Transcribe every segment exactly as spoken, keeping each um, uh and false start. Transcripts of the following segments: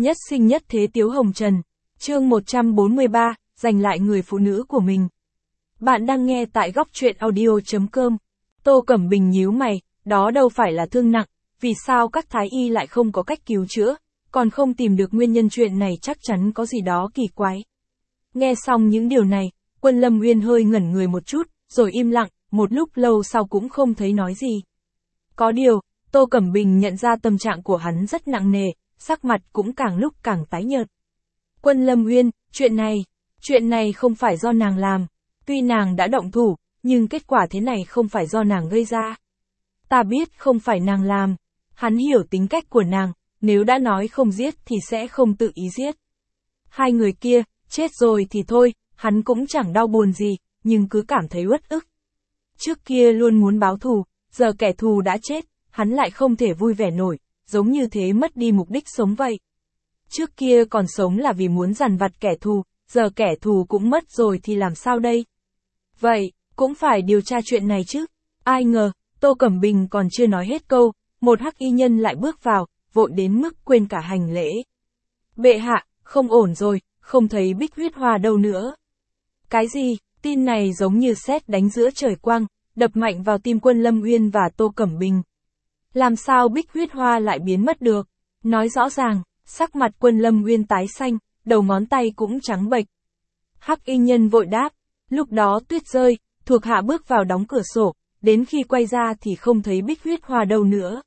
Nhất sinh nhất thế Tiếu Hồng Trần. Chương một trăm bốn mươi ba, giành lại người phụ nữ của mình. Bạn đang nghe tại góc truyện audio chấm com. Tô Cẩm Bình nhíu mày, đó đâu phải là thương nặng, vì sao các thái y lại không có cách cứu chữa, còn không tìm được nguyên nhân, chuyện này chắc chắn có gì đó kỳ quái. Nghe xong những điều này, Quân Lâm Uyên hơi ngẩn người một chút, rồi im lặng, một lúc lâu sau cũng không thấy nói gì. Có điều, Tô Cẩm Bình nhận ra tâm trạng của hắn rất nặng nề, sắc mặt cũng càng lúc càng tái nhợt. Quân Lâm Uyên, chuyện này, chuyện này không phải do nàng làm, tuy nàng đã động thủ, nhưng kết quả thế này không phải do nàng gây ra. Ta biết không phải nàng làm, hắn hiểu tính cách của nàng, nếu đã nói không giết thì sẽ không tự ý giết. Hai người kia, chết rồi thì thôi, hắn cũng chẳng đau buồn gì, nhưng cứ cảm thấy uất ức. Trước kia luôn muốn báo thù, giờ kẻ thù đã chết, hắn lại không thể vui vẻ nổi, giống như thế mất đi mục đích sống vậy. Trước kia còn sống là vì muốn dằn vặt kẻ thù, giờ kẻ thù cũng mất rồi thì làm sao đây? Vậy, cũng phải điều tra chuyện này chứ. Ai ngờ, Tô Cẩm Bình còn chưa nói hết câu, một hắc y nhân lại bước vào, vội đến mức quên cả hành lễ. Bệ hạ, không ổn rồi, không thấy Bích Huyết Hoa đâu nữa. Cái gì? Tin này giống như sét đánh giữa trời quang, đập mạnh vào tim Quân Lâm Uyên và Tô Cẩm Bình. Làm sao Bích Huyết Hoa lại biến mất được? Nói rõ ràng, sắc mặt Quân Lâm Uyên tái xanh, đầu ngón tay cũng trắng bệch. Hắc y nhân vội đáp, lúc đó tuyết rơi, thuộc hạ bước vào đóng cửa sổ, đến khi quay ra thì không thấy Bích Huyết Hoa đâu nữa.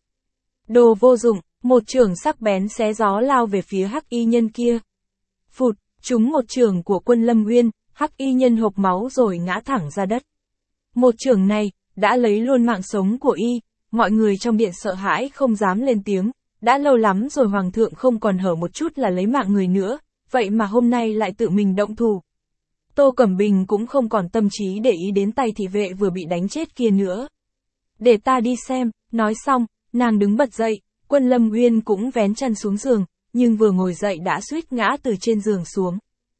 Đồ vô dụng, một chưởng sắc bén xé gió lao về phía hắc y nhân kia. Phụt, trúng một chưởng của Quân Lâm Uyên, hắc y nhân hộc máu rồi ngã thẳng ra đất. Một chưởng này, đã lấy luôn mạng sống của y, mọi người trong điện sợ hãi không dám lên tiếng, đã lâu lắm rồi hoàng thượng không còn hở một chút là lấy mạng người nữa, vậy mà hôm nay lại tự mình động thủ. Tô Cẩm Bình cũng không còn tâm trí để ý đến tay thị vệ vừa bị đánh chết kia nữa. Để ta đi xem, nói xong, nàng đứng bật dậy, Quân Lâm Uyên cũng vén chăn xuống giường, nhưng vừa ngồi dậy đã suýt ngã từ trên giường xuống.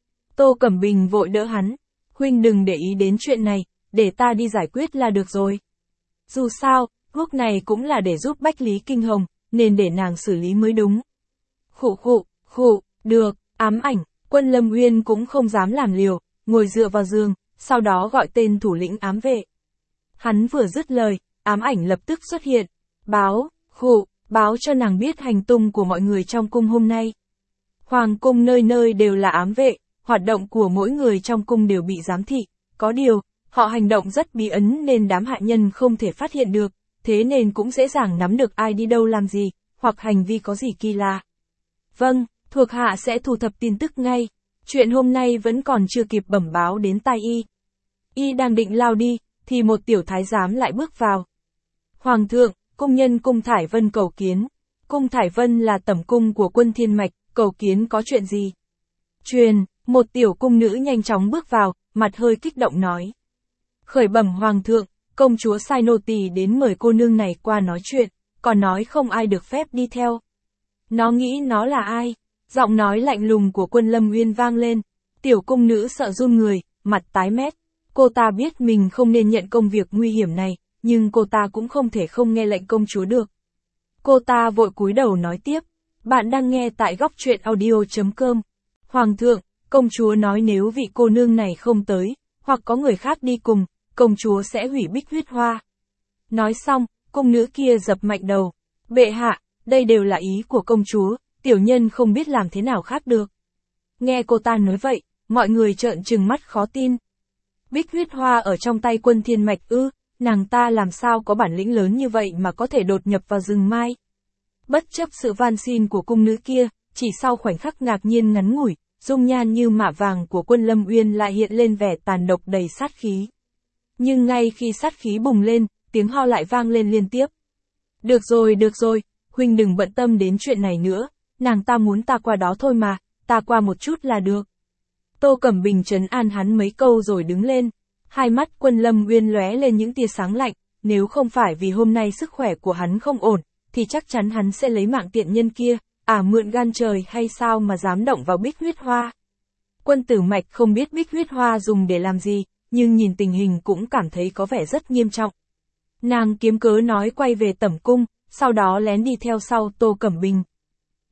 Tô Cẩm Bình vội đỡ hắn, huynh đừng để ý đến chuyện này, để ta đi giải quyết là được rồi. Dù sao, thuốc này cũng là để giúp Bách Lý Kinh Hồng, nên để nàng xử lý mới đúng. Khụ khụ, khụ, được, ám ảnh, Quân Lâm Uyên cũng không dám làm liều, ngồi dựa vào giường, sau đó gọi tên thủ lĩnh ám vệ. Hắn vừa dứt lời, ám ảnh lập tức xuất hiện, báo, khụ, báo cho nàng biết hành tung của mọi người trong cung hôm nay. Hoàng cung nơi nơi đều là ám vệ, hoạt động của mỗi người trong cung đều bị giám thị, có điều, họ hành động rất bí ẩn nên đám hạ nhân không thể phát hiện được, thế nên cũng dễ dàng nắm được ai đi đâu làm gì, hoặc hành vi có gì kỳ lạ. Vâng, thuộc hạ sẽ thu thập tin tức ngay, chuyện hôm nay vẫn còn chưa kịp bẩm báo đến tai y. Y đang định lao đi, thì một tiểu thái giám lại bước vào. Hoàng thượng, cung nhân cung Thải Vân cầu kiến. Cung Thải Vân là tẩm cung của Quân Thiên Mạch, cầu kiến có chuyện gì? Truyền, một tiểu cung nữ nhanh chóng bước vào, mặt hơi kích động nói. Khởi bẩm hoàng thượng, công chúa sai nô tỳ đến mời cô nương này qua nói chuyện, còn nói không ai được phép đi theo. Nó nghĩ nó là ai? Giọng nói lạnh lùng của Quân Lâm Uyên vang lên, tiểu cung nữ sợ run người, mặt tái mét. Cô ta biết mình không nên nhận công việc nguy hiểm này, nhưng cô ta cũng không thể không nghe lệnh công chúa được. Cô ta vội cúi đầu nói tiếp, bạn đang nghe tại góc truyện audio chấm com. Hoàng thượng, công chúa nói nếu vị cô nương này không tới, hoặc có người khác đi cùng, công chúa sẽ hủy Bích Huyết Hoa. Nói xong, cung nữ kia dập mạnh đầu, bệ hạ, đây đều là ý của công chúa, tiểu nhân không biết làm thế nào khác được. Nghe cô ta nói vậy, mọi người trợn trừng mắt khó tin. Bích Huyết Hoa ở trong tay Quân Thiên Mạch ư, nàng ta làm sao có bản lĩnh lớn như vậy mà có thể đột nhập vào rừng mai. Bất chấp sự van xin của cung nữ kia, chỉ sau khoảnh khắc ngạc nhiên ngắn ngủi, dung nhan như mạ vàng của Quân Lâm Uyên lại hiện lên vẻ tàn độc đầy sát khí. Nhưng ngay khi sát khí bùng lên, tiếng ho lại vang lên liên tiếp. Được rồi, được rồi, huynh đừng bận tâm đến chuyện này nữa, nàng ta muốn ta qua đó thôi mà, ta qua một chút là được. Tô Cẩm Bình trấn an hắn mấy câu rồi đứng lên, hai mắt Quân Lâm Uyên lóe lên những tia sáng lạnh, nếu không phải vì hôm nay sức khỏe của hắn không ổn, thì chắc chắn hắn sẽ lấy mạng tiện nhân kia, à mượn gan trời hay sao mà dám động vào Bích Huyết Hoa. Quân Tử Mạch không biết Bích Huyết Hoa dùng để làm gì, nhưng nhìn tình hình cũng cảm thấy có vẻ rất nghiêm trọng. Nàng kiếm cớ nói quay về tẩm cung, sau đó lén đi theo sau Tô Cẩm Bình.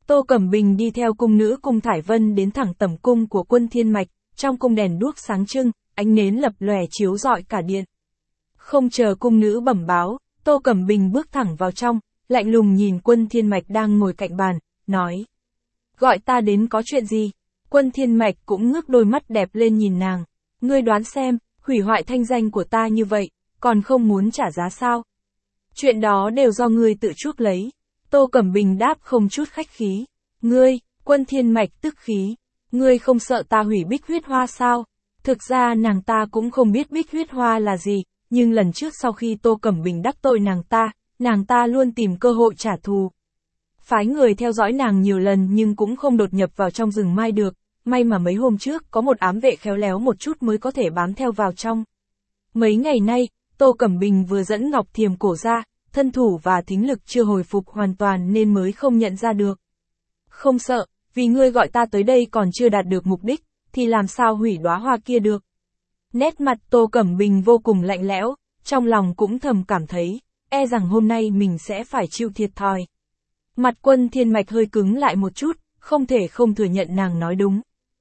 Tô Cẩm Bình đi theo cung nữ Cung Thải Vân đến thẳng tẩm cung của Quân Thiên Mạch, trong cung đèn đuốc sáng trưng, ánh nến lập lòe chiếu rọi cả điện. Không chờ cung nữ bẩm báo, Tô Cẩm Bình bước thẳng vào trong, lạnh lùng nhìn Quân Thiên Mạch đang ngồi cạnh bàn, nói. Gọi ta đến có chuyện gì? Quân Thiên Mạch cũng ngước đôi mắt đẹp lên nhìn nàng. Ngươi đoán xem, hủy hoại thanh danh của ta như vậy, còn không muốn trả giá sao? Chuyện đó đều do ngươi tự chuốc lấy. Tô Cẩm Bình đáp không chút khách khí. Ngươi, Quân Thiên Mạch tức khí. Ngươi không sợ ta hủy Bích Huyết Hoa sao? Thực ra nàng ta cũng không biết Bích Huyết Hoa là gì, nhưng lần trước sau khi Tô Cẩm Bình đắc tội nàng ta, nàng ta luôn tìm cơ hội trả thù. Phái người theo dõi nàng nhiều lần nhưng cũng không đột nhập vào trong rừng mai được, may mà mấy hôm trước có một ám vệ khéo léo một chút mới có thể bám theo vào trong. Mấy ngày nay, Tô Cẩm Bình vừa dẫn Ngọc Thiềm Cổ ra, thân thủ và thính lực chưa hồi phục hoàn toàn nên mới không nhận ra được. Không sợ, vì ngươi gọi ta tới đây còn chưa đạt được mục đích, thì làm sao hủy đóa hoa kia được. Nét mặt Tô Cẩm Bình vô cùng lạnh lẽo, trong lòng cũng thầm cảm thấy, e rằng hôm nay mình sẽ phải chịu thiệt thòi. Mặt Quân Thiên Mạch hơi cứng lại một chút, không thể không thừa nhận nàng nói đúng.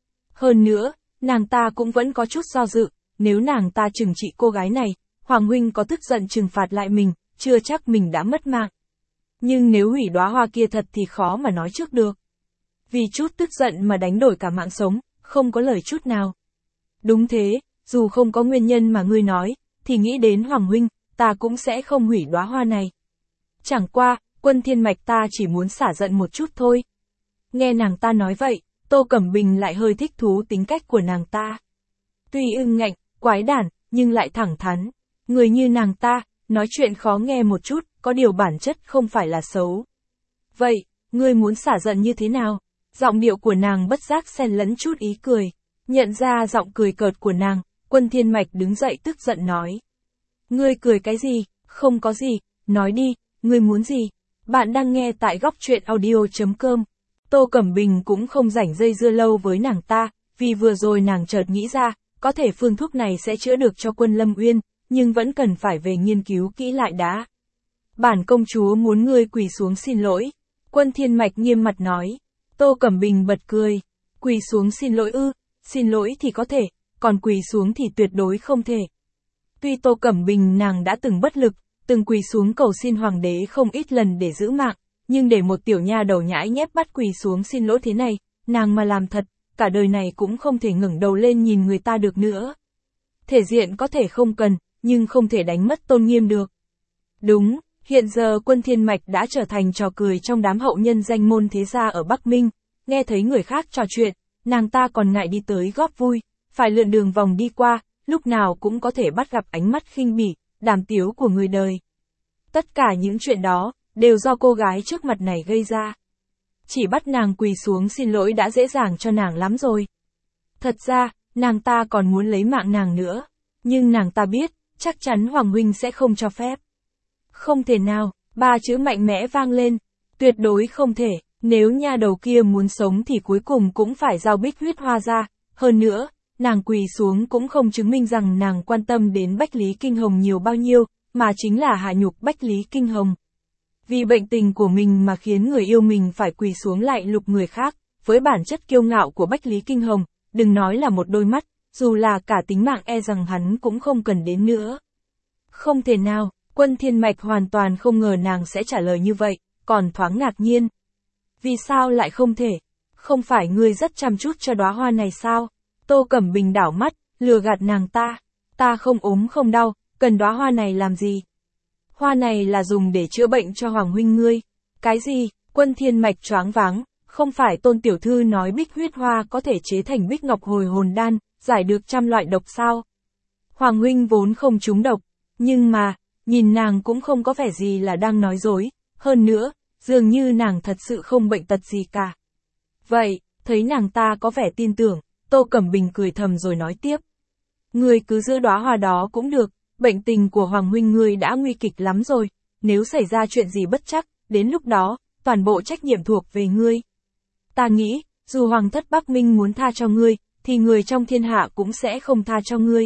Hơn nữa, nàng ta cũng vẫn có chút do dự, nếu nàng ta trừng trị cô gái này, Hoàng huynh có tức giận trừng phạt lại mình, chưa chắc mình đã mất mạng. Nhưng nếu hủy đóa hoa kia thật thì khó mà nói trước được. Vì chút tức giận mà đánh đổi cả mạng sống, không có lời chút nào. Đúng thế, dù không có nguyên nhân mà ngươi nói, thì nghĩ đến Hoàng huynh, ta cũng sẽ không hủy đóa hoa này. Chẳng qua, Quân Thiên Mạch ta chỉ muốn xả giận một chút thôi. Nghe nàng ta nói vậy, Tô Cẩm Bình lại hơi thích thú tính cách của nàng ta. Tuy ưng ngạnh, quái đản, nhưng lại thẳng thắn. Người như nàng ta, nói chuyện khó nghe một chút, có điều bản chất không phải là xấu. Vậy, ngươi muốn xả giận như thế nào? Giọng điệu của nàng bất giác xen lẫn chút ý cười. Nhận ra giọng cười cợt của nàng, Quân Thiên Mạch đứng dậy tức giận nói. Ngươi cười cái gì? Không có gì, nói đi, ngươi muốn gì? Bạn đang nghe tại góc truyện audio chấm com. Tô Cẩm Bình cũng không rảnh dây dưa lâu với nàng ta, vì vừa rồi nàng chợt nghĩ ra, có thể phương thuốc này sẽ chữa được cho Quân Lâm Uyên, nhưng vẫn cần phải về nghiên cứu kỹ lại đã. Bản công chúa muốn ngươi quỳ xuống xin lỗi. Quân Thiên Mạch nghiêm mặt nói. Tô Cẩm Bình bật cười. Quỳ xuống xin lỗi ư, xin lỗi thì có thể, còn quỳ xuống thì tuyệt đối không thể. Tuy Tô Cẩm Bình nàng đã từng bất lực, từng quỳ xuống cầu xin hoàng đế không ít lần để giữ mạng, nhưng để một tiểu nha đầu nhãi nhép bắt quỳ xuống xin lỗi thế này, nàng mà làm thật, cả đời này cũng không thể ngẩng đầu lên nhìn người ta được nữa. Thể diện có thể không cần, nhưng không thể đánh mất tôn nghiêm được. Đúng, hiện giờ Quân Thiên Mạch đã trở thành trò cười trong đám hậu nhân danh môn thế gia ở Bắc Minh, nghe thấy người khác trò chuyện, nàng ta còn ngại đi tới góp vui, phải lượn đường vòng đi qua, lúc nào cũng có thể bắt gặp ánh mắt khinh bỉ, đàm tiếu của người đời. Tất cả những chuyện đó, đều do cô gái trước mặt này gây ra. Chỉ bắt nàng quỳ xuống xin lỗi đã dễ dàng cho nàng lắm rồi. Thật ra, nàng ta còn muốn lấy mạng nàng nữa. Nhưng nàng ta biết, chắc chắn Hoàng huynh sẽ không cho phép. Không thể nào, ba chữ mạnh mẽ vang lên. Tuyệt đối không thể, nếu nha đầu kia muốn sống thì cuối cùng cũng phải giao Bích Huyết Hoa ra. Hơn nữa, nàng quỳ xuống cũng không chứng minh rằng nàng quan tâm đến Bách Lý Kinh Hồng nhiều bao nhiêu, mà chính là hạ nhục Bách Lý Kinh Hồng. Vì bệnh tình của mình mà khiến người yêu mình phải quỳ xuống lại lục người khác, với bản chất kiêu ngạo của Bách Lý Kinh Hồng, đừng nói là một đôi mắt, dù là cả tính mạng e rằng hắn cũng không cần đến nữa. Không thể nào, Quân Thiên Mạch hoàn toàn không ngờ nàng sẽ trả lời như vậy, còn thoáng ngạc nhiên. Vì sao lại không thể? Không phải ngươi rất chăm chút cho đóa hoa này sao? Tô Cẩm Bình đảo mắt, lừa gạt nàng ta. Ta không ốm không đau, cần đóa hoa này làm gì? Hoa này là dùng để chữa bệnh cho Hoàng huynh ngươi. Cái gì? Quân Thiên Mạch choáng váng, không phải Tôn tiểu thư nói Bích Huyết Hoa có thể chế thành Bích Ngọc Hồi Hồn Đan, giải được trăm loại độc sao? Hoàng huynh vốn không trúng độc, nhưng mà, nhìn nàng cũng không có vẻ gì là đang nói dối, hơn nữa, dường như nàng thật sự không bệnh tật gì cả. Vậy, thấy nàng ta có vẻ tin tưởng, Tô Cẩm Bình cười thầm rồi nói tiếp. Ngươi cứ giữ đóa hoa đó cũng được, bệnh tình của Hoàng huynh ngươi đã nguy kịch lắm rồi, nếu xảy ra chuyện gì bất trắc, đến lúc đó, toàn bộ trách nhiệm thuộc về ngươi. Ta nghĩ, dù Hoàng thất Bắc Minh muốn tha cho ngươi, thì người trong thiên hạ cũng sẽ không tha cho ngươi.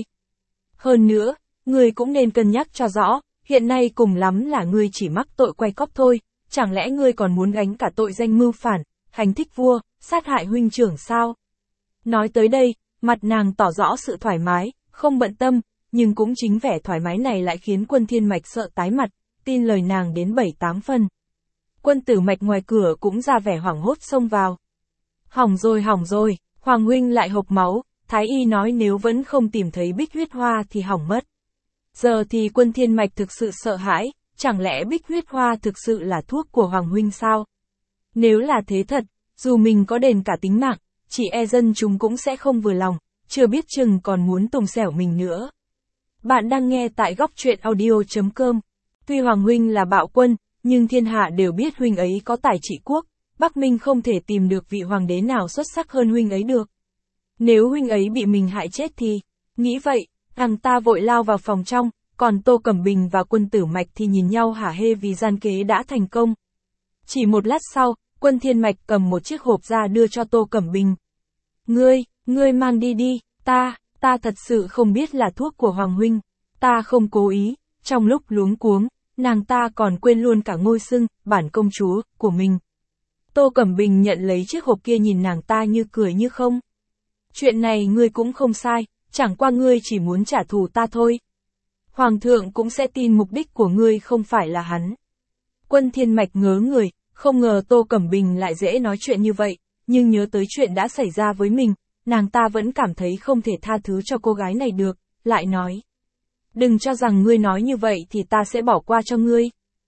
Hơn nữa, ngươi cũng nên cân nhắc cho rõ, hiện nay cùng lắm là ngươi chỉ mắc tội quay cóp thôi, chẳng lẽ ngươi còn muốn gánh cả tội danh mưu phản, hành thích vua, sát hại huynh trưởng sao? Nói tới đây, mặt nàng tỏ rõ sự thoải mái, không bận tâm, nhưng cũng chính vẻ thoải mái này lại khiến Quân Thiên Mạch sợ tái mặt, tin lời nàng đến bảy tám phần. Quân Tử Mạch ngoài cửa cũng ra vẻ hoảng hốt xông vào. Hỏng rồi hỏng rồi, Hoàng huynh lại hộc máu, Thái y nói nếu vẫn không tìm thấy bích huyết hoa thì hỏng mất. Giờ thì Quân Thiên Mạch thực sự sợ hãi, chẳng lẽ bích huyết hoa thực sự là thuốc của Hoàng huynh sao? Nếu là thế thật, dù mình có đền cả tính mạng, chỉ e dân chúng cũng sẽ không vừa lòng, chưa biết chừng còn muốn tùng xẻo mình nữa. Bạn đang nghe tại góc truyện audio chấm com. Tuy Hoàng huynh là bạo quân, nhưng thiên hạ đều biết huynh ấy có tài trị quốc, Bắc Minh không thể tìm được vị hoàng đế nào xuất sắc hơn huynh ấy được. Nếu huynh ấy bị mình hại chết thì, nghĩ vậy, nàng ta vội lao vào phòng trong, còn Tô Cẩm Bình và Quân Tử Mạch thì nhìn nhau hả hê vì gian kế đã thành công. Chỉ một lát sau, Quân Thiên Mạch cầm một chiếc hộp ra đưa cho Tô Cẩm Bình. Ngươi, ngươi mang đi đi, ta, ta thật sự không biết là thuốc của Hoàng huynh, ta không cố ý, trong lúc luống cuống, nàng ta còn quên luôn cả ngôi xưng, bản công chúa, của mình. Tô Cẩm Bình nhận lấy chiếc hộp kia nhìn nàng ta như cười như không. Chuyện này ngươi cũng không sai, chẳng qua ngươi chỉ muốn trả thù ta thôi. Hoàng thượng cũng sẽ tin mục đích của ngươi không phải là hắn. Quân Thiên Mạch ngớ người, không ngờ Tô Cẩm Bình lại dễ nói chuyện như vậy, nhưng nhớ tới chuyện đã xảy ra với mình, nàng ta vẫn cảm thấy không thể tha thứ cho cô gái này được, lại nói. Đừng cho rằng ngươi nói như vậy thì ta sẽ bỏ qua cho ngươi.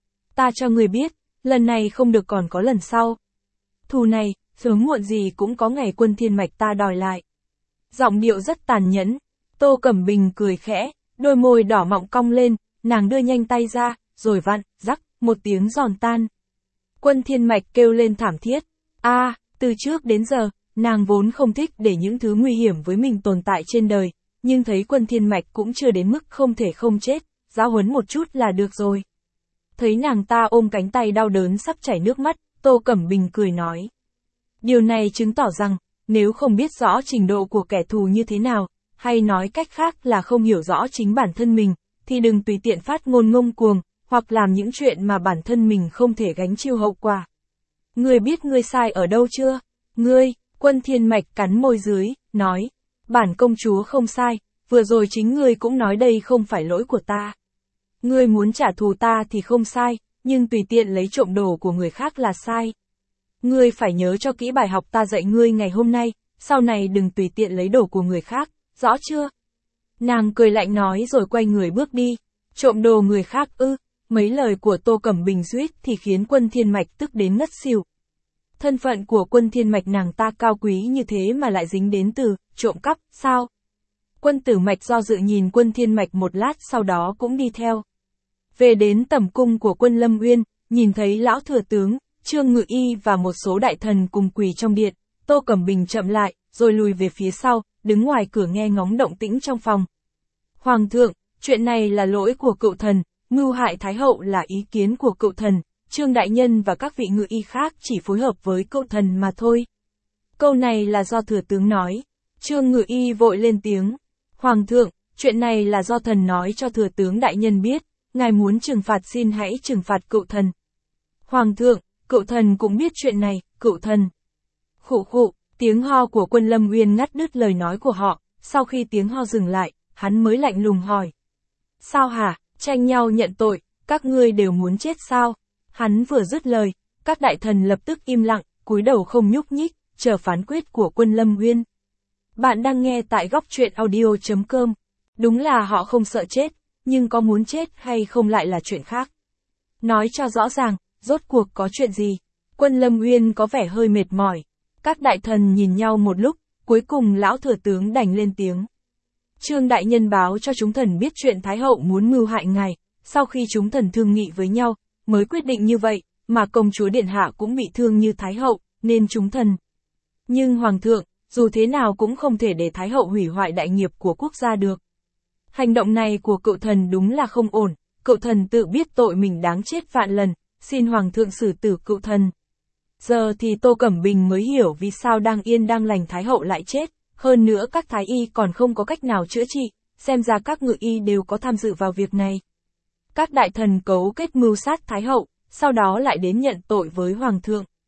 Ta cho ngươi biết, lần này không được còn có lần sau. Thù này, sớm muộn gì cũng có ngày Quân Thiên Mạch ta đòi lại. Giọng điệu rất tàn nhẫn, Tô Cẩm Bình cười khẽ, đôi môi đỏ mọng cong lên, nàng đưa nhanh tay ra, rồi vặn, rắc, một tiếng giòn tan. Quân Thiên Mạch kêu lên thảm thiết. A, à, từ trước đến giờ, nàng vốn không thích để những thứ nguy hiểm với mình tồn tại trên đời, nhưng thấy Quân Thiên Mạch cũng chưa đến mức không thể không chết, giáo huấn một chút là được rồi. Thấy nàng ta ôm cánh tay đau đớn sắp chảy nước mắt, Tô Cẩm Bình cười nói. Điều này chứng tỏ rằng, nếu không biết rõ trình độ của kẻ thù như thế nào, hay nói cách khác là không hiểu rõ chính bản thân mình, thì đừng tùy tiện phát ngôn ngông cuồng, hoặc làm những chuyện mà bản thân mình không thể gánh chịu hậu quả. Ngươi biết ngươi sai ở đâu chưa? Ngươi, Quân Thiên Mạch cắn môi dưới, nói. Bản công chúa không sai, vừa rồi chính ngươi cũng nói đây không phải lỗi của ta. Ngươi muốn trả thù ta thì không sai, nhưng tùy tiện lấy trộm đồ của người khác là sai. Ngươi phải nhớ cho kỹ bài học ta dạy ngươi ngày hôm nay, sau này đừng tùy tiện lấy đồ của người khác, rõ chưa? Nàng cười lạnh nói rồi quay người bước đi. Trộm đồ người khác ư? Mấy lời của Tô Cẩm Bình suýt thì khiến Quân Thiên Mạch tức đến ngất xỉu. Thân phận của Quân Thiên Mạch nàng ta cao quý như thế mà lại dính đến từ trộm cắp, sao? Quân Tử Mạch do dự nhìn Quân Thiên Mạch một lát sau đó cũng đi theo. Về đến tẩm cung của Quân Lâm Uyên, nhìn thấy lão thừa tướng, Trương Ngự Y và một số đại thần cùng quỳ trong điện, Tô Cẩm Bình chậm lại, rồi lùi về phía sau, đứng ngoài cửa nghe ngóng động tĩnh trong phòng. Hoàng thượng, chuyện này là lỗi của cựu thần, mưu hại Thái hậu là ý kiến của cựu thần, Trương đại nhân và các vị ngự y khác chỉ phối hợp với cựu thần mà thôi. Câu này là do thừa tướng nói. Trương Ngự Y vội lên tiếng. Hoàng thượng, chuyện này là do thần nói cho thừa tướng đại nhân biết, ngài muốn trừng phạt xin hãy trừng phạt cựu thần. Hoàng thượng, cựu thần cũng biết chuyện này, cựu thần. Khụ khụ, tiếng ho của Quân Lâm Uyên ngắt đứt lời nói của họ, sau khi tiếng ho dừng lại, hắn mới lạnh lùng hỏi. Sao hả, tranh nhau nhận tội, các ngươi đều muốn chết sao? Hắn vừa dứt lời, các đại thần lập tức im lặng, cúi đầu không nhúc nhích, chờ phán quyết của Quân Lâm Uyên. Bạn đang nghe tại góc truyện audio chấm com. Đúng là họ không sợ chết, nhưng có muốn chết hay không lại là chuyện khác. Nói cho rõ ràng, rốt cuộc có chuyện gì? Quân Lâm Uyên có vẻ hơi mệt mỏi. Các đại thần nhìn nhau một lúc, cuối cùng lão thừa tướng đành lên tiếng. Trương đại nhân báo cho chúng thần biết chuyện Thái hậu muốn mưu hại ngài, sau khi chúng thần thương nghị với nhau, mới quyết định như vậy, mà công chúa điện hạ cũng bị thương như Thái hậu, nên chúng thần. Nhưng Hoàng thượng, dù thế nào cũng không thể để Thái hậu hủy hoại đại nghiệp của quốc gia được. Hành động này của cựu thần đúng là không ổn, cựu thần tự biết tội mình đáng chết vạn lần, xin Hoàng thượng xử tử cựu thần. Giờ thì Tô Cẩm Bình mới hiểu vì sao đang yên đang lành Thái hậu lại chết, hơn nữa các thái y còn không có cách nào chữa trị, xem ra các ngự y đều có tham dự vào việc này. Các đại thần cấu kết mưu sát Thái hậu, sau đó lại đến nhận tội với Hoàng thượng.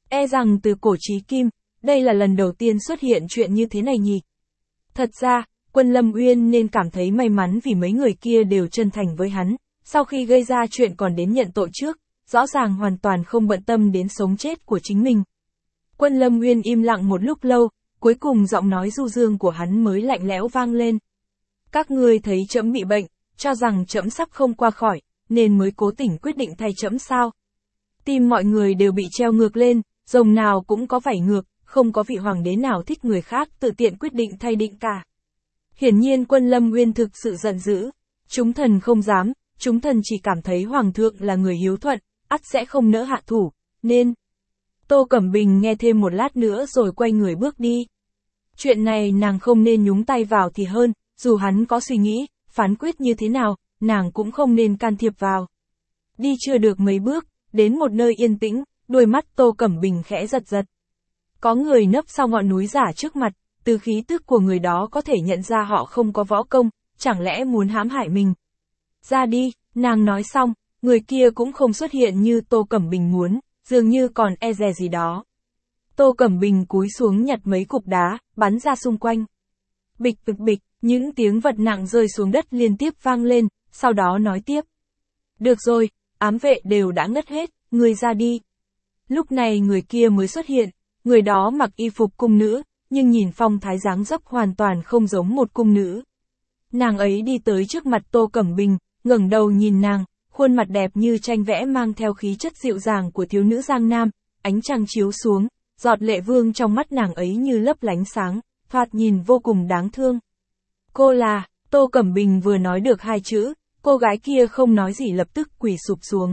E rằng từ cổ chí kim, đây là lần đầu tiên xuất hiện chuyện như thế này nhỉ. Thật ra, Quân Lâm Uyên nên cảm thấy may mắn vì mấy người kia đều chân thành với hắn, sau khi gây ra chuyện còn đến nhận tội trước, rõ ràng hoàn toàn không bận tâm đến sống chết của chính mình. Quân Lâm Uyên im lặng một lúc lâu, cuối cùng giọng nói du dương của hắn mới lạnh lẽo vang lên. Các ngươi thấy trẫm bị bệnh, cho rằng trẫm sắp không qua khỏi, nên mới cố tình quyết định thay trẫm sao? Tim mọi người đều bị treo ngược lên, rồng nào cũng có vảy ngược, không có vị hoàng đế nào thích người khác tự tiện quyết định thay định cả. Hiển nhiên Quân Lâm Uyên thực sự giận dữ. Chúng thần không dám, chúng thần chỉ cảm thấy hoàng thượng là người hiếu thuận, ắt sẽ không nỡ hạ thủ, nên... Tô Cẩm Bình nghe thêm một lát nữa rồi quay người bước đi. Chuyện này nàng không nên nhúng tay vào thì hơn, dù hắn có suy nghĩ, phán quyết như thế nào, nàng cũng không nên can thiệp vào. Đi chưa được mấy bước, đến một nơi yên tĩnh, đôi mắt Tô Cẩm Bình khẽ giật giật. Có người nấp sau ngọn núi giả trước mặt, từ khí tức của người đó có thể nhận ra họ không có võ công, chẳng lẽ muốn hãm hại mình. Ra đi, nàng nói xong, người kia cũng không xuất hiện như Tô Cẩm Bình muốn, dường như còn e dè gì đó. Tô Cẩm Bình cúi xuống nhặt mấy cục đá, bắn ra xung quanh. Bịch bịch bịch, những tiếng vật nặng rơi xuống đất liên tiếp vang lên, sau đó nói tiếp. Được rồi, ám vệ đều đã ngất hết, người ra đi. Lúc này người kia mới xuất hiện, người đó mặc y phục cung nữ, nhưng nhìn phong thái dáng dấp hoàn toàn không giống một cung nữ. Nàng ấy đi tới trước mặt Tô Cẩm Bình, ngẩng đầu nhìn nàng, khuôn mặt đẹp như tranh vẽ mang theo khí chất dịu dàng của thiếu nữ Giang Nam, ánh trăng chiếu xuống, giọt lệ vương trong mắt nàng ấy như lấp lánh sáng, thoạt nhìn vô cùng đáng thương. Cô là, Tô Cẩm Bình vừa nói được hai chữ, cô gái kia không nói gì lập tức quỳ sụp xuống.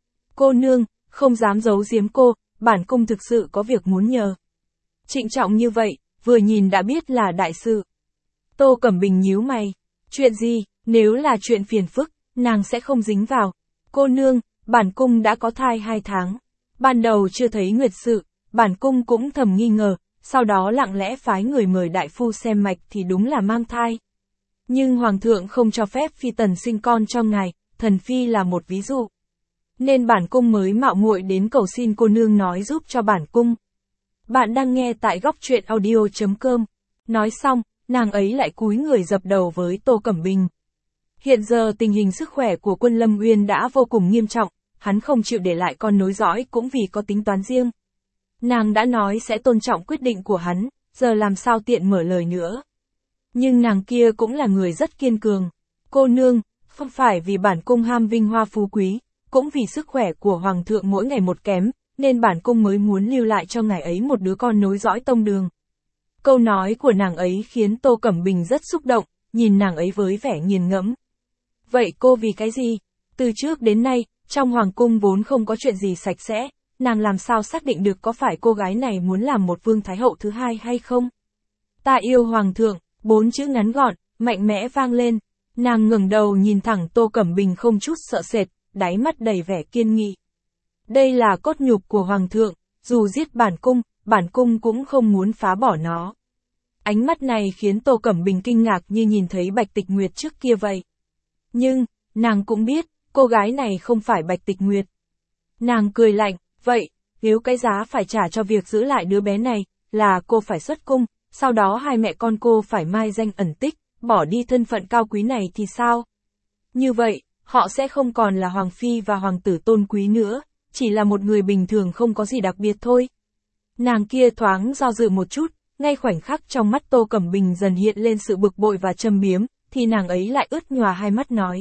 Cô nương, không dám giấu giếm cô, bản cung thực sự có việc muốn nhờ. Trịnh trọng như vậy, vừa nhìn đã biết là đại sự. Tô Cẩm Bình nhíu mày, chuyện gì, nếu là chuyện phiền phức, nàng sẽ không dính vào. Cô nương, bản cung đã có thai hai tháng. Ban đầu chưa thấy nguyệt sự, bản cung cũng thầm nghi ngờ, sau đó lặng lẽ phái người mời đại phu xem mạch thì đúng là mang thai. Nhưng hoàng thượng không cho phép phi tần sinh con cho ngài, thần phi là một ví dụ. Nên bản cung mới mạo muội đến cầu xin cô nương nói giúp cho bản cung. Bạn đang nghe tại góc truyện audio chấm com. Nói xong, nàng ấy lại cúi người dập đầu với Tô Cẩm Bình. Hiện giờ tình hình sức khỏe của Quân Lâm Uyên đã vô cùng nghiêm trọng, hắn không chịu để lại con nối dõi cũng vì có tính toán riêng. Nàng đã nói sẽ tôn trọng quyết định của hắn, giờ làm sao tiện mở lời nữa. Nhưng nàng kia cũng là người rất kiên cường. Cô nương, không phải vì bản cung ham vinh hoa phú quý, cũng vì sức khỏe của hoàng thượng mỗi ngày một kém, nên bản cung mới muốn lưu lại cho ngài ấy một đứa con nối dõi tông đường. Câu nói của nàng ấy khiến Tô Cẩm Bình rất xúc động, nhìn nàng ấy với vẻ nghiền ngẫm. Vậy cô vì cái gì? Từ trước đến nay, trong hoàng cung vốn không có chuyện gì sạch sẽ, nàng làm sao xác định được có phải cô gái này muốn làm một vương thái hậu thứ hai hay không? Ta yêu hoàng thượng, bốn chữ ngắn gọn, mạnh mẽ vang lên. Nàng ngẩng đầu nhìn thẳng Tô Cẩm Bình không chút sợ sệt, đáy mắt đầy vẻ kiên nghị. Đây là cốt nhục của hoàng thượng, dù giết bản cung, bản cung cũng không muốn phá bỏ nó. Ánh mắt này khiến Tô Cẩm Bình kinh ngạc như nhìn thấy Bạch Tịch Nguyệt trước kia vậy. Nhưng, nàng cũng biết, cô gái này không phải Bạch Tịch Nguyệt. Nàng cười lạnh, vậy, nếu cái giá phải trả cho việc giữ lại đứa bé này, là cô phải xuất cung, sau đó hai mẹ con cô phải mai danh ẩn tích, bỏ đi thân phận cao quý này thì sao? Như vậy, họ sẽ không còn là hoàng phi và hoàng tử tôn quý nữa, chỉ là một người bình thường không có gì đặc biệt thôi. Nàng kia thoáng do dự một chút, ngay khoảnh khắc trong mắt Tô Cẩm Bình dần hiện lên sự bực bội và châm biếm, thì nàng ấy lại ướt nhòa hai mắt nói.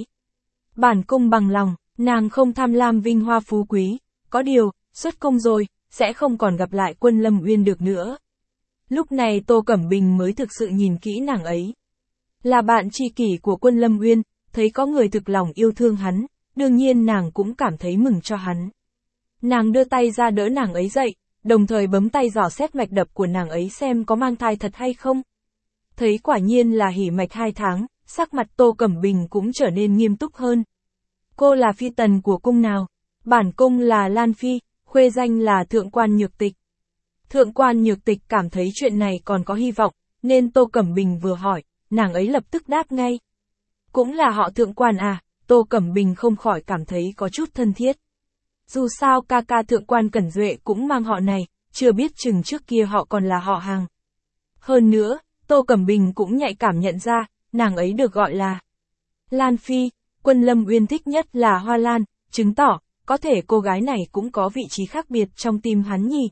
Bản cung bằng lòng, nàng không tham lam vinh hoa phú quý, có điều, xuất cung rồi, sẽ không còn gặp lại Quân Lâm Uyên được nữa. Lúc này Tô Cẩm Bình mới thực sự nhìn kỹ nàng ấy. Là bạn tri kỷ của Quân Lâm Uyên, thấy có người thực lòng yêu thương hắn, đương nhiên nàng cũng cảm thấy mừng cho hắn. Nàng đưa tay ra đỡ nàng ấy dậy, đồng thời bấm tay dò xét mạch đập của nàng ấy xem có mang thai thật hay không. Thấy quả nhiên là hỉ mạch hai tháng, sắc mặt Tô Cẩm Bình cũng trở nên nghiêm túc hơn. Cô là phi tần của cung nào? Bản cung là Lan Phi, khuê danh là Thượng quan Nhược Tịch. Thượng quan Nhược Tịch cảm thấy chuyện này còn có hy vọng, nên Tô Cẩm Bình vừa hỏi, nàng ấy lập tức đáp ngay. Cũng là họ Thượng quan à, Tô Cẩm Bình không khỏi cảm thấy có chút thân thiết. Dù sao ca ca Thượng quan Cẩn Duệ cũng mang họ này, chưa biết chừng trước kia họ còn là họ hàng. Hơn nữa, Tô Cẩm Bình cũng nhạy cảm nhận ra, nàng ấy được gọi là Lan Phi, Quân Lâm Uyên thích nhất là hoa lan, chứng tỏ, có thể cô gái này cũng có vị trí khác biệt trong tim hắn nhỉ.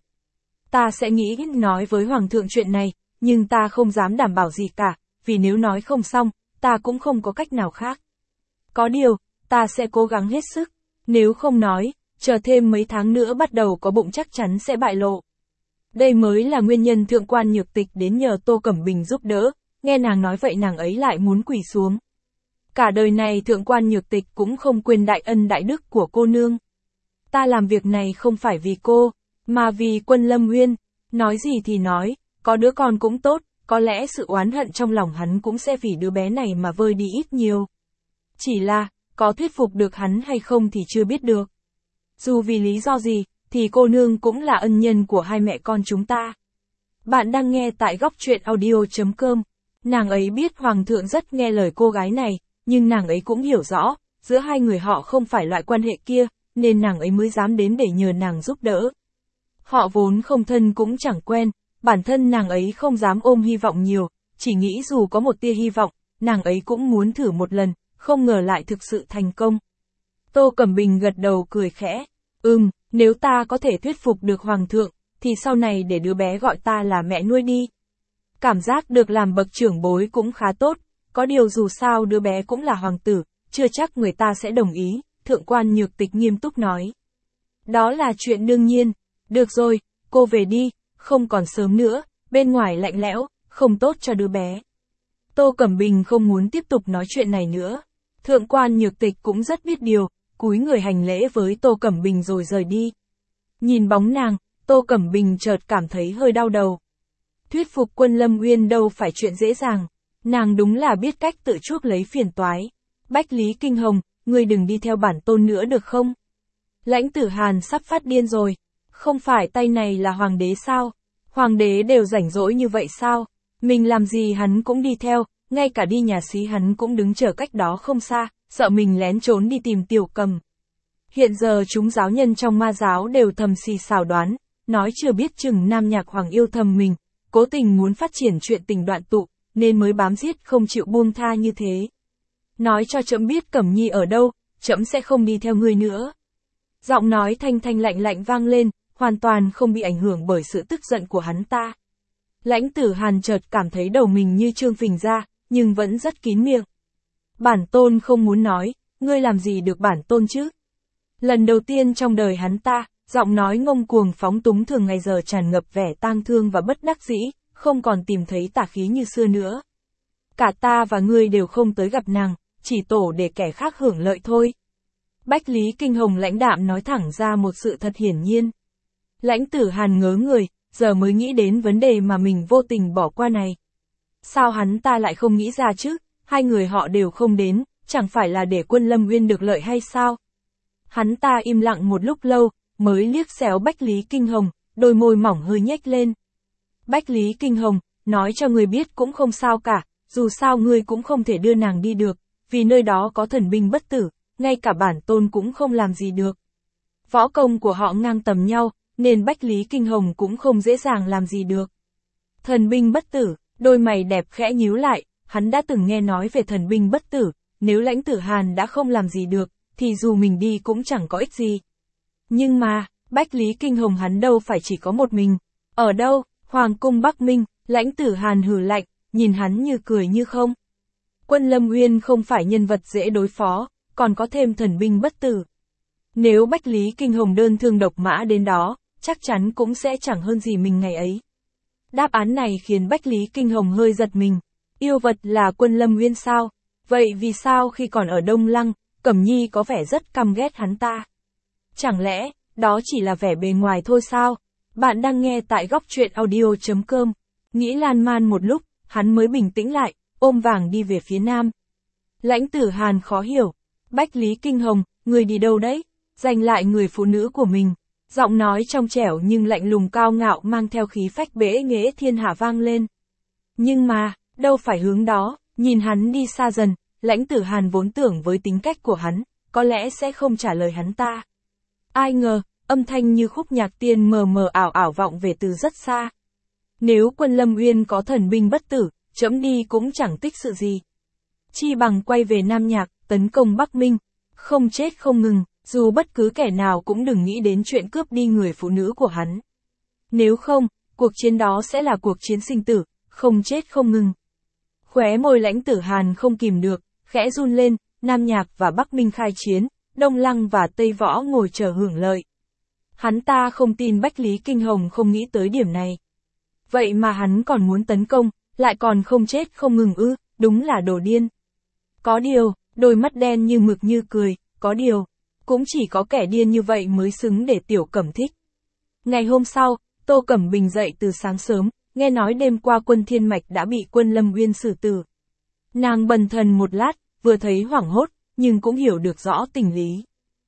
Ta sẽ nghĩ nói với Hoàng thượng chuyện này, nhưng ta không dám đảm bảo gì cả, vì nếu nói không xong, ta cũng không có cách nào khác. Có điều, ta sẽ cố gắng hết sức, nếu không nói, chờ thêm mấy tháng nữa bắt đầu có bụng chắc chắn sẽ bại lộ. Đây mới là nguyên nhân thượng quan Nhược Tịch đến nhờ Tô Cẩm Bình giúp đỡ, nghe nàng nói vậy nàng ấy lại muốn quỳ xuống. Cả đời này thượng quan Nhược Tịch cũng không quên đại ân đại đức của cô nương. Ta làm việc này không phải vì cô, mà vì Quân Lâm Uyên, nói gì thì nói, có đứa con cũng tốt, có lẽ sự oán hận trong lòng hắn cũng sẽ vì đứa bé này mà vơi đi ít nhiều. Chỉ là, có thuyết phục được hắn hay không thì chưa biết được. Dù vì lý do gì, thì cô nương cũng là ân nhân của hai mẹ con chúng ta. Bạn đang nghe tại góc truyện audio chấm com. Nàng ấy biết Hoàng thượng rất nghe lời cô gái này, nhưng nàng ấy cũng hiểu rõ, giữa hai người họ không phải loại quan hệ kia, nên nàng ấy mới dám đến để nhờ nàng giúp đỡ. Họ vốn không thân cũng chẳng quen, bản thân nàng ấy không dám ôm hy vọng nhiều, chỉ nghĩ dù có một tia hy vọng, nàng ấy cũng muốn thử một lần, không ngờ lại thực sự thành công. Tô Cẩm Bình gật đầu cười khẽ, ừm, nếu ta có thể thuyết phục được Hoàng thượng, thì sau này để đứa bé gọi ta là mẹ nuôi đi. Cảm giác được làm bậc trưởng bối cũng khá tốt, có điều dù sao đứa bé cũng là hoàng tử, chưa chắc người ta sẽ đồng ý, thượng quan Nhược Tịch nghiêm túc nói. Đó là chuyện đương nhiên, được rồi, cô về đi, không còn sớm nữa, bên ngoài lạnh lẽo, không tốt cho đứa bé. Tô Cẩm Bình không muốn tiếp tục nói chuyện này nữa. Thượng quan Nhược Tịch cũng rất biết điều, cúi người hành lễ với Tô Cẩm Bình rồi rời đi. Nhìn bóng nàng, Tô Cẩm Bình chợt cảm thấy hơi đau đầu. Thuyết phục Quân Lâm Uyên đâu phải chuyện dễ dàng, nàng đúng là biết cách tự chuốc lấy phiền toái. Bách Lý Kinh Hồng, ngươi đừng đi theo bản tôn nữa được không? Lãnh Tử Hàn sắp phát điên rồi, không phải tay này là hoàng đế sao? Hoàng đế đều rảnh rỗi như vậy sao? Mình làm gì hắn cũng đi theo, ngay cả đi nhà xí hắn cũng đứng chờ cách đó không xa, sợ mình lén trốn đi tìm Tiểu Cầm. Hiện giờ chúng giáo nhân trong ma giáo đều thầm xì xào đoán, nói chưa biết chừng Nam Nhạc Hoàng yêu thầm mình, cố tình muốn phát triển chuyện tình đoạn tụ, nên mới bám giết không chịu buông tha như thế. Nói cho trẫm biết Cẩm Nhi ở đâu, trẫm sẽ không đi theo ngươi nữa. Giọng nói thanh thanh lạnh lạnh vang lên, hoàn toàn không bị ảnh hưởng bởi sự tức giận của hắn ta. Lãnh Tử Hàn chợt cảm thấy đầu mình như trương phình ra, nhưng vẫn rất kín miệng. Bản tôn không muốn nói, ngươi làm gì được bản tôn chứ? Lần đầu tiên trong đời hắn ta, giọng nói ngông cuồng phóng túng thường ngày giờ tràn ngập vẻ tang thương và bất đắc dĩ, không còn tìm thấy tà khí như xưa nữa. Cả ta và ngươi đều không tới gặp nàng, chỉ tổ để kẻ khác hưởng lợi thôi. Bách Lý Kinh Hồng lãnh đạm nói thẳng ra một sự thật hiển nhiên. Lãnh Tử Hàn ngớ người, giờ mới nghĩ đến vấn đề mà mình vô tình bỏ qua này. Sao hắn ta lại không nghĩ ra chứ, hai người họ đều không đến, chẳng phải là để Quân Lâm Uyên được lợi hay sao? Hắn ta im lặng một lúc lâu, mới liếc xéo Bách Lý Kinh Hồng, đôi môi mỏng hơi nhếch lên. Bách Lý Kinh Hồng, nói cho người biết cũng không sao cả, dù sao ngươi cũng không thể đưa nàng đi được, vì nơi đó có thần binh bất tử, ngay cả bản tôn cũng không làm gì được. Võ công của họ ngang tầm nhau, nên Bách Lý Kinh Hồng cũng không dễ dàng làm gì được. Thần binh bất tử, đôi mày đẹp khẽ nhíu lại, hắn đã từng nghe nói về thần binh bất tử, nếu Lãnh Tử Hàn đã không làm gì được, thì dù mình đi cũng chẳng có ích gì. Nhưng mà, Bách Lý Kinh Hồng hắn đâu phải chỉ có một mình. Ở đâu, Hoàng cung Bắc Minh, Lãnh Tử Hàn hừ lạnh, nhìn hắn như cười như không. Quân Lâm Uyên không phải nhân vật dễ đối phó, còn có thêm thần binh bất tử. Nếu Bách Lý Kinh Hồng đơn thương độc mã đến đó, chắc chắn cũng sẽ chẳng hơn gì mình ngày ấy. Đáp án này khiến Bách Lý Kinh Hồng hơi giật mình. Yêu vật là Quân Lâm Uyên sao? Vậy vì sao khi còn ở Đông Lăng, Cẩm Nhi có vẻ rất căm ghét hắn ta? Chẳng lẽ, đó chỉ là vẻ bề ngoài thôi sao? Bạn đang nghe tại góc truyện audio chấm com. Nghĩ lan man một lúc, hắn mới bình tĩnh lại, ôm vàng đi về phía nam. Lãnh Tử Hàn khó hiểu. Bách Lý Kinh Hồng, người đi đâu đấy? Giành lại người phụ nữ của mình. Giọng nói trong trẻo nhưng lạnh lùng cao ngạo mang theo khí phách bẽ nghễ thiên hạ vang lên. Nhưng mà, đâu phải hướng đó, nhìn hắn đi xa dần, Lãnh Tử Hàn vốn tưởng với tính cách của hắn, có lẽ sẽ không trả lời hắn ta. Ai ngờ, âm thanh như khúc nhạc tiên mờ mờ ảo ảo vọng về từ rất xa. Nếu Quân Lâm Uyên có thần binh bất tử, trẫm đi cũng chẳng tích sự gì. Chi bằng quay về Nam Nhạc, tấn công Bắc Minh, không chết không ngừng, dù bất cứ kẻ nào cũng đừng nghĩ đến chuyện cướp đi người phụ nữ của hắn. Nếu không, cuộc chiến đó sẽ là cuộc chiến sinh tử, không chết không ngừng. Khóe môi Lãnh Tử Hàn không kìm được, khẽ run lên, Nam Nhạc và Bắc Minh khai chiến, Đông Lăng và Tây Võ ngồi chờ hưởng lợi. Hắn ta không tin Bách Lý Kinh Hồng không nghĩ tới điểm này. Vậy mà hắn còn muốn tấn công, lại còn không chết không ngừng ư, đúng là đồ điên. Có điều, đôi mắt đen như mực như cười, có điều, cũng chỉ có kẻ điên như vậy mới xứng để Tiểu Cẩm thích. Ngày hôm sau, Tô Cẩm Bình dậy từ sáng sớm, nghe nói đêm qua Quân Thiên Mạch đã bị Quân Lâm Uyên xử tử. Nàng bần thần một lát, vừa thấy hoảng hốt, nhưng cũng hiểu được rõ tình lý.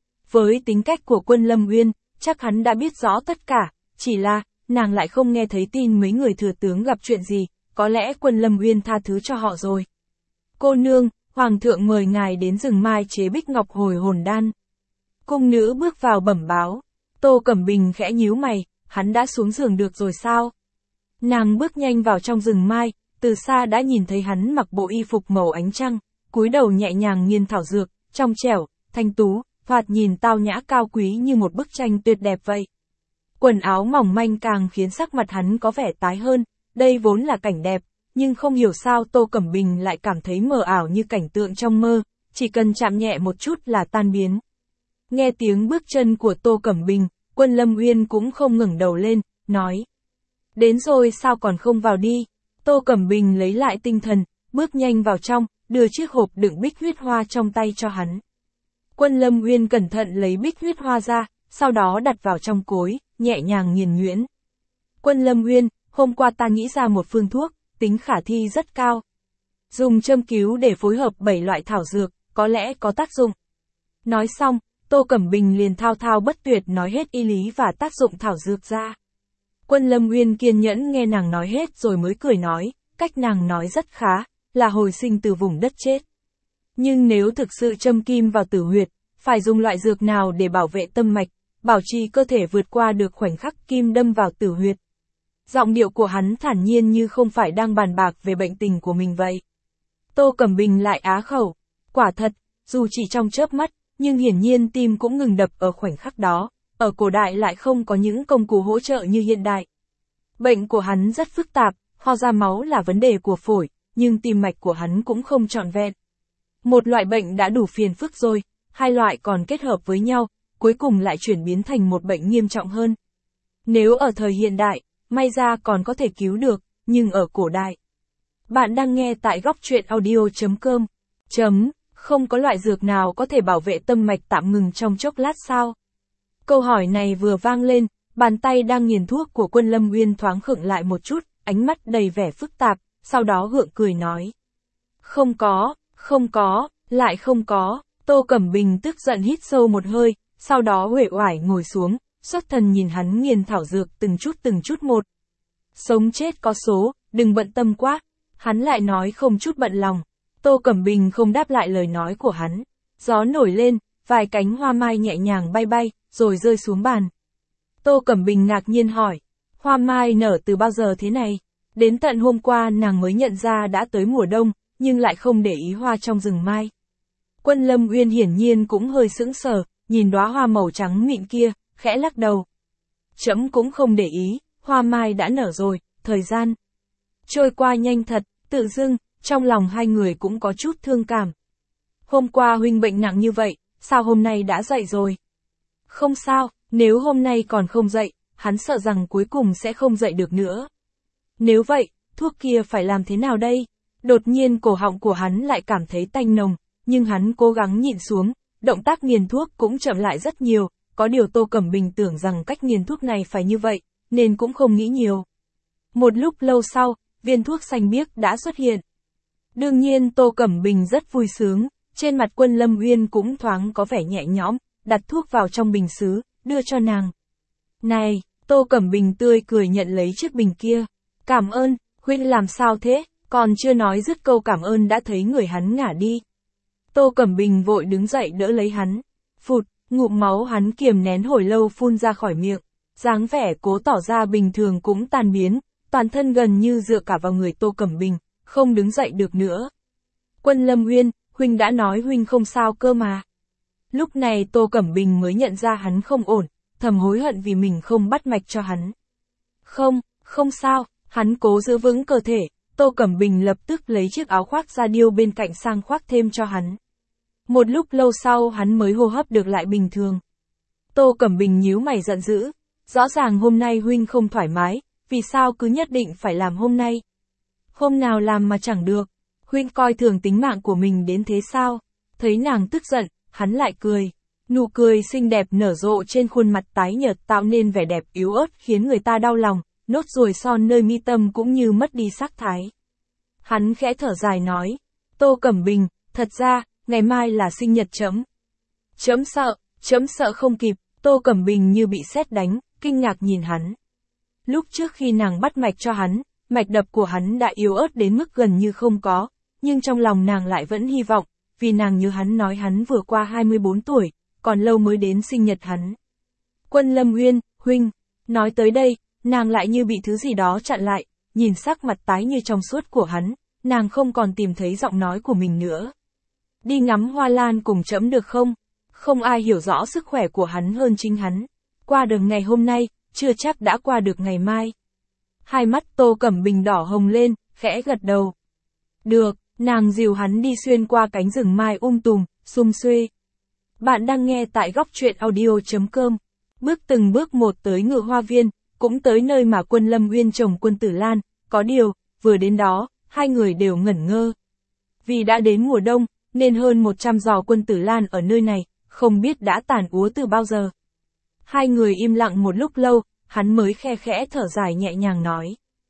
Với tính cách của Quân Lâm Uyên, chắc hắn đã biết rõ tất cả, chỉ là, nàng lại không nghe thấy tin mấy người thừa tướng gặp chuyện gì, có lẽ Quân Lâm Uyên tha thứ cho họ rồi. Cô nương, Hoàng thượng mời ngài đến rừng mai chế bích ngọc hồi hồn đan. Cung nữ bước vào bẩm báo. Tô Cẩm Bình khẽ nhíu mày, hắn đã xuống giường được rồi sao? Nàng bước nhanh vào trong rừng mai, từ xa đã nhìn thấy hắn mặc bộ y phục màu ánh trăng, cúi đầu nhẹ nhàng nghiền thảo dược, trong trẻo, thanh tú, thoạt nhìn tao nhã cao quý như một bức tranh tuyệt đẹp vậy. Quần áo mỏng manh càng khiến sắc mặt hắn có vẻ tái hơn, đây vốn là cảnh đẹp, nhưng không hiểu sao Tô Cẩm Bình lại cảm thấy mờ ảo như cảnh tượng trong mơ, chỉ cần chạm nhẹ một chút là tan biến. Nghe tiếng bước chân của Tô Cẩm Bình, Quân Lâm Uyên cũng không ngẩng đầu lên, nói. Đến rồi sao còn không vào đi? Tô Cẩm Bình lấy lại tinh thần, bước nhanh vào trong, đưa chiếc hộp đựng bích huyết hoa trong tay cho hắn. Quân Lâm Uyên cẩn thận lấy bích huyết hoa ra, sau đó đặt vào trong cối, nhẹ nhàng nghiền nhuyễn. Quân Lâm Uyên, hôm qua ta nghĩ ra một phương thuốc, tính khả thi rất cao. Dùng châm cứu để phối hợp bảy loại thảo dược, có lẽ có tác dụng. Nói xong, Tô Cẩm Bình liền thao thao bất tuyệt nói hết y lý và tác dụng thảo dược ra. Quân Lâm Uyên kiên nhẫn nghe nàng nói hết rồi mới cười nói, cách nàng nói rất khá, là hồi sinh từ vùng đất chết. Nhưng nếu thực sự châm kim vào tử huyệt, phải dùng loại dược nào để bảo vệ tâm mạch, bảo trì cơ thể vượt qua được khoảnh khắc kim đâm vào tử huyệt. Giọng điệu của hắn thản nhiên như không phải đang bàn bạc về bệnh tình của mình vậy. Tô Cẩm Bình lại á khẩu, quả thật, dù chỉ trong chớp mắt, nhưng hiển nhiên tim cũng ngừng đập ở khoảnh khắc đó, ở cổ đại lại không có những công cụ hỗ trợ như hiện đại. Bệnh của hắn rất phức tạp, ho ra máu là vấn đề của phổi, nhưng tim mạch của hắn cũng không trọn vẹn. Một loại bệnh đã đủ phiền phức rồi, hai loại còn kết hợp với nhau, cuối cùng lại chuyển biến thành một bệnh nghiêm trọng hơn. Nếu ở thời hiện đại, may ra còn có thể cứu được, nhưng ở cổ đại. Bạn đang nghe tại góc truyện audio chấm com. Chấm, không có loại dược nào có thể bảo vệ tâm mạch tạm ngừng trong chốc lát sao? Câu hỏi này vừa vang lên, bàn tay đang nghiền thuốc của Quân Lâm Uyên thoáng khựng lại một chút, ánh mắt đầy vẻ phức tạp, sau đó gượng cười nói. Không có, không có, lại không có. Tô Cẩm Bình tức giận hít sâu một hơi, sau đó uể oải ngồi xuống, xuất thần nhìn hắn nghiền thảo dược từng chút từng chút một. Sống chết có số, đừng bận tâm quá. Hắn lại nói không chút bận lòng. Tô Cẩm Bình không đáp lại lời nói của hắn. Gió nổi lên, vài cánh hoa mai nhẹ nhàng bay bay, rồi rơi xuống bàn. Tô Cẩm Bình ngạc nhiên hỏi, hoa mai nở từ bao giờ thế này? Đến tận hôm qua nàng mới nhận ra đã tới mùa đông, nhưng lại không để ý hoa trong rừng mai. Quân Lâm Uyên hiển nhiên cũng hơi sững sờ, nhìn đóa hoa màu trắng mịn kia, khẽ lắc đầu. Trẫm cũng không để ý, hoa mai đã nở rồi, thời gian trôi qua nhanh thật, tự dưng, trong lòng hai người cũng có chút thương cảm. Hôm qua huynh bệnh nặng như vậy, sao hôm nay đã dậy rồi? Không sao, nếu hôm nay còn không dậy, hắn sợ rằng cuối cùng sẽ không dậy được nữa. Nếu vậy, thuốc kia phải làm thế nào đây? Đột nhiên cổ họng của hắn lại cảm thấy tanh nồng, nhưng hắn cố gắng nhịn xuống, động tác nghiền thuốc cũng chậm lại rất nhiều, có điều Tô Cẩm Bình tưởng rằng cách nghiền thuốc này phải như vậy, nên cũng không nghĩ nhiều. Một lúc lâu sau, viên thuốc xanh biếc đã xuất hiện. Đương nhiên Tô Cẩm Bình rất vui sướng, trên mặt Quân Lâm Uyên cũng thoáng có vẻ nhẹ nhõm, đặt thuốc vào trong bình sứ, đưa cho nàng. Này, Tô Cẩm Bình tươi cười nhận lấy chiếc bình kia. Cảm ơn, huynh làm sao thế, còn chưa nói dứt câu cảm ơn đã thấy người hắn ngả đi. Tô Cẩm Bình vội đứng dậy đỡ lấy hắn. Phụt, Ngụm máu hắn kiềm nén hồi lâu phun ra khỏi miệng, dáng vẻ cố tỏ ra bình thường cũng tan biến, toàn thân gần như dựa cả vào người Tô Cẩm Bình, không đứng dậy được nữa. Quân Lâm Uyên, huynh đã nói huynh không sao cơ mà. Lúc này Tô Cẩm Bình mới nhận ra hắn không ổn, thầm hối hận vì mình không bắt mạch cho hắn. Không, không sao, hắn cố giữ vững cơ thể, Tô Cẩm Bình lập tức lấy chiếc áo khoác da điêu bên cạnh sang khoác thêm cho hắn. Một lúc lâu sau hắn mới hô hấp được lại bình thường. Tô Cẩm Bình nhíu mày giận dữ, rõ ràng hôm nay huynh không thoải mái, vì sao cứ nhất định phải làm hôm nay? Hôm nào làm mà chẳng được, huynh coi thường tính mạng của mình đến thế sao? Thấy nàng tức giận, hắn lại cười. Nụ cười xinh đẹp nở rộ trên khuôn mặt tái nhợt tạo nên vẻ đẹp yếu ớt khiến người ta đau lòng, nốt ruồi son nơi mi tâm cũng như mất đi sắc thái. Hắn khẽ thở dài nói, Tô Cẩm Bình, thật ra, ngày mai là sinh nhật trẫm. Trẫm sợ, trẫm sợ không kịp, Tô Cẩm Bình như bị sét đánh, kinh ngạc nhìn hắn. Lúc trước khi nàng bắt mạch cho hắn, mạch đập của hắn đã yếu ớt đến mức gần như không có, nhưng trong lòng nàng lại vẫn hy vọng, vì nàng như hắn nói hắn vừa qua hai mươi bốn tuổi, còn lâu mới đến sinh nhật hắn. Quân Lâm Uyên, huynh, nói tới đây, nàng lại như bị thứ gì đó chặn lại, nhìn sắc mặt tái như trong suốt của hắn, nàng không còn tìm thấy giọng nói của mình nữa. Đi ngắm hoa lan cùng trẫm được không? Không ai hiểu rõ sức khỏe của hắn hơn chính hắn. Qua được ngày hôm nay, chưa chắc đã qua được ngày mai. Hai mắt Tô Cẩm Bình đỏ hồng lên, khẽ gật đầu. Được, nàng dìu hắn đi xuyên qua cánh rừng mai um tùm, sum xuê. Bạn đang nghe tại góc truyện audio chấm com. Bước từng bước một tới Ngự Hoa Viên, cũng tới nơi mà Quân Lâm Uyên trồng Quân Tử Lan, có điều, vừa đến đó, hai người đều ngẩn ngơ. Vì đã đến mùa đông, nên hơn một trăm giò Quân Tử Lan ở nơi này, không biết đã tàn úa từ bao giờ. Hai người im lặng một lúc lâu, hắn mới khe khẽ thở dài nhẹ nhàng nói.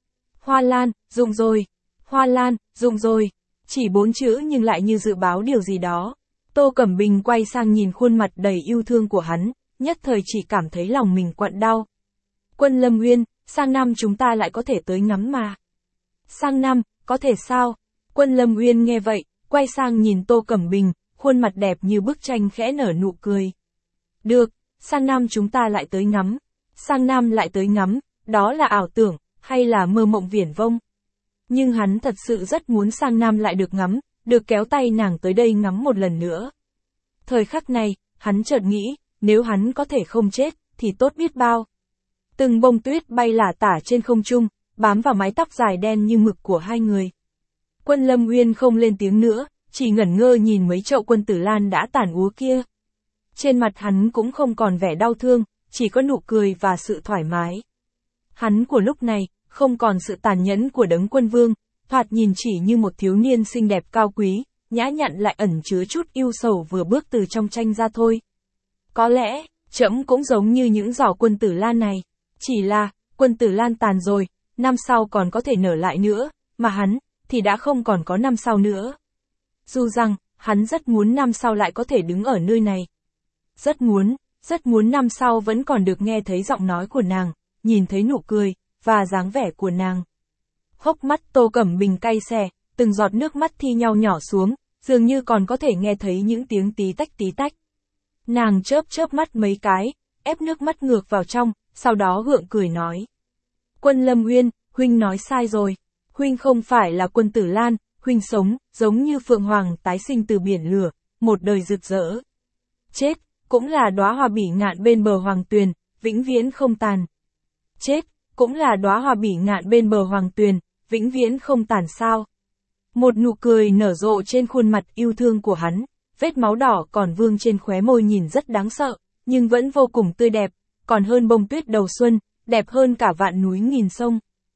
Hoa lan, rụng rồi. Hoa lan, rụng rồi. Chỉ bốn chữ nhưng lại như dự báo điều gì đó. Tô Cẩm Bình quay sang nhìn khuôn mặt đầy yêu thương của hắn, nhất thời chỉ cảm thấy lòng mình quặn đau. Quân Lâm Uyên, sang năm chúng ta lại có thể tới ngắm mà. Sang năm, có thể sao? Quân Lâm Uyên nghe vậy, quay sang nhìn Tô Cẩm Bình, khuôn mặt đẹp như bức tranh khẽ nở nụ cười. Được, sang năm chúng ta lại tới ngắm. Sang năm lại tới ngắm, đó là ảo tưởng, hay là mơ mộng viển vông? Nhưng hắn thật sự rất muốn sang năm lại được ngắm, được kéo tay nàng tới đây ngắm một lần nữa. Thời khắc này, hắn chợt nghĩ, nếu hắn có thể không chết, thì tốt biết bao. Từng bông tuyết bay lả tả trên không trung, bám vào mái tóc dài đen như mực của hai người. Quân Lâm Uyên không lên tiếng nữa, chỉ ngẩn ngơ nhìn mấy chậu Quân Tử Lan đã tàn úa kia. Trên mặt hắn cũng không còn vẻ đau thương, chỉ có nụ cười và sự thoải mái. Hắn của lúc này, không còn sự tàn nhẫn của đấng quân vương, thoạt nhìn chỉ như một thiếu niên xinh đẹp cao quý, nhã nhặn lại ẩn chứa chút yêu sầu vừa bước từ trong tranh ra thôi. Có lẽ, trẫm cũng giống như những giỏ Quân Tử Lan này, chỉ là, Quân Tử Lan tàn rồi, năm sau còn có thể nở lại nữa, mà hắn, thì đã không còn có năm sau nữa. Dù rằng, hắn rất muốn năm sau lại có thể đứng ở nơi này. Rất muốn, rất muốn năm sau vẫn còn được nghe thấy giọng nói của nàng, nhìn thấy nụ cười, và dáng vẻ của nàng. Hốc mắt Tô Cẩm Bình cay xè, từng giọt nước mắt thi nhau nhỏ xuống, dường như còn có thể nghe thấy những tiếng tí tách tí tách. Nàng chớp chớp mắt mấy cái, ép nước mắt ngược vào trong, sau đó gượng cười nói. Quân Lâm Uyên, huynh nói sai rồi. Huynh không phải là Quân Tử Lan, huynh sống, giống như phượng hoàng tái sinh từ biển lửa, một đời rực rỡ. Chết, cũng là đóa hoa bỉ ngạn bên bờ hoàng tuyền, vĩnh viễn không tàn. Chết, cũng là đóa hoa bỉ ngạn bên bờ hoàng tuyền, vĩnh viễn không tàn sao. Một nụ cười nở rộ trên khuôn mặt yêu thương của hắn, vết máu đỏ còn vương trên khóe môi nhìn rất đáng sợ, nhưng vẫn vô cùng tươi đẹp, còn hơn bông tuyết đầu xuân, đẹp hơn cả vạn núi nghìn sông.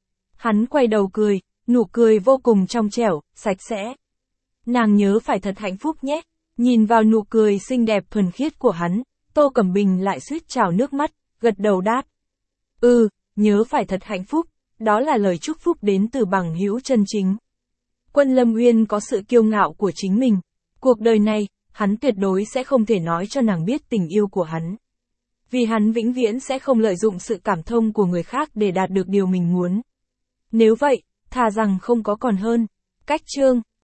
Hắn quay đầu cười, nụ cười vô cùng trong trẻo, sạch sẽ. Nàng nhớ phải thật hạnh phúc nhé. Nhìn vào nụ cười xinh đẹp thuần khiết của hắn, Tô Cẩm Bình lại suýt trào nước mắt, gật đầu đáp. Ừ, nhớ phải thật hạnh phúc, đó là lời chúc phúc đến từ bằng hữu chân chính. Quân Lâm Uyên có sự kiêu ngạo của chính mình. Cuộc đời này, hắn tuyệt đối sẽ không thể nói cho nàng biết tình yêu của hắn. Vì hắn vĩnh viễn sẽ không lợi dụng sự cảm thông của người khác để đạt được điều mình muốn. Nếu vậy, thà rằng không có còn hơn. Cách chương